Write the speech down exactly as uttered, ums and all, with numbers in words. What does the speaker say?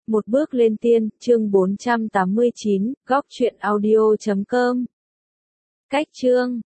Một bước lên tiên, chương bốn trăm tám mươi chín, góc truyện audio chấm com. Cách chương